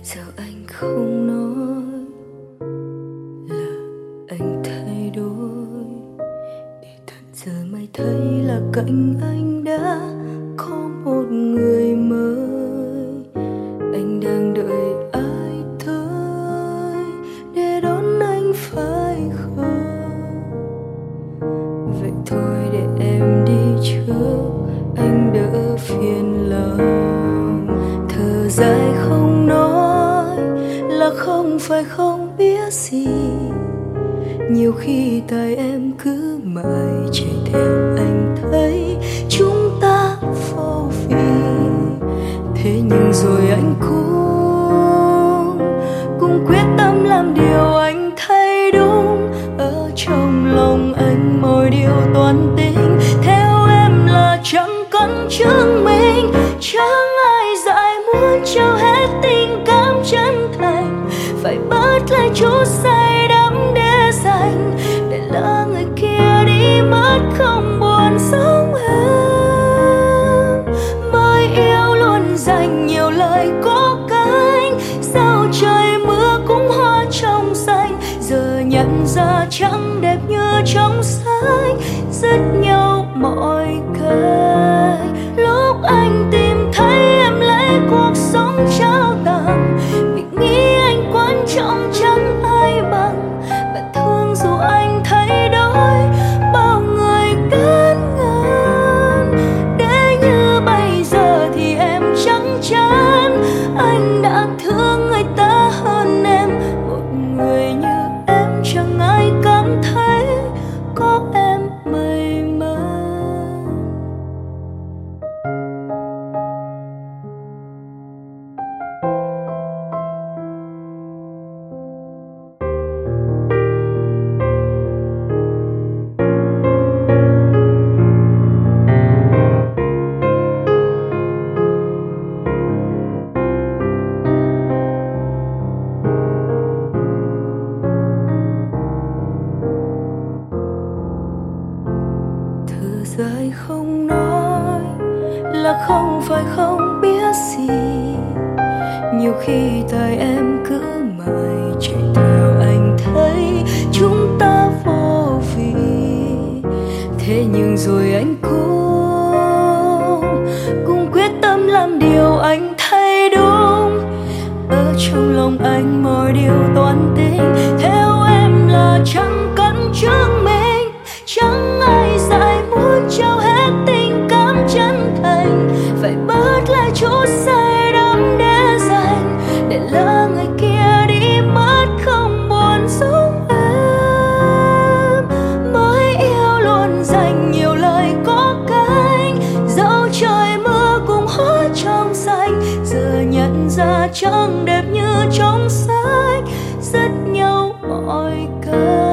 Giờ anh không nói là anh thay đổi, để thật giờ mới thấy là cạnh anh đã có một người mới. Anh đang đợi ai tới để đón anh phải không? Vậy thôi để em đi trước, anh đỡ phiền lòng. Thở dài không nói là không phải không biết gì. Nhiều khi tay em cứ mãi chạy theo anh thấy chúng ta vô vị. Thế nhưng rồi anh cũng quyết tâm làm điều anh thấy đúng. Ở trong lòng anh mọi điều toan tính, theo em là chẳng cần chứng minh. Chẳng ai dại muốn trao hết tình cảm chân thành, phải bớt lại chút say đắm để dành, để lỡ người kia đi mất không buồn giống em. Mới yêu luôn dành nhiều lời cố cánh, sao trời mưa cũng hoa trong xanh. Giờ nhận ra chẳng đẹp như trong sách, dứt nhau mọi cách. Lúc anh tìm thấy em lấy cuộc sống trao tặng, vì nghĩ anh quan trọng chẳng ai bằng. Bạn thương dù anh thay đổi, bao người cán ngăn. Để như bây giờ thì em chắc chắn anh đã thương người ta hơn em. Một người như em chẳng ai cảm thấy có em may mắn. Thở dài không nói là không phải không biết gì. Nhiều khi tay em cứ mãi chạy theo anh thấy chúng ta vô vị. Thế nhưng rồi anh cũng quyết tâm làm điều anh thấy đúng. Ở trong lòng anh mọi điều toan tính, theo em là chẳng cần chứng minh. Chẳng ai dại muốn trao hết tình cảm chân thành, phải bớt lại chút say đắm để dành, để lỡ người kia đi mất không buồn giống em. Mới yêu luôn dành nhiều lời có cánh, dẫu trời mưa cũng hóa trong xanh. Giờ nhận ra chẳng đẹp như trong sách, dứt nhau mọi cách.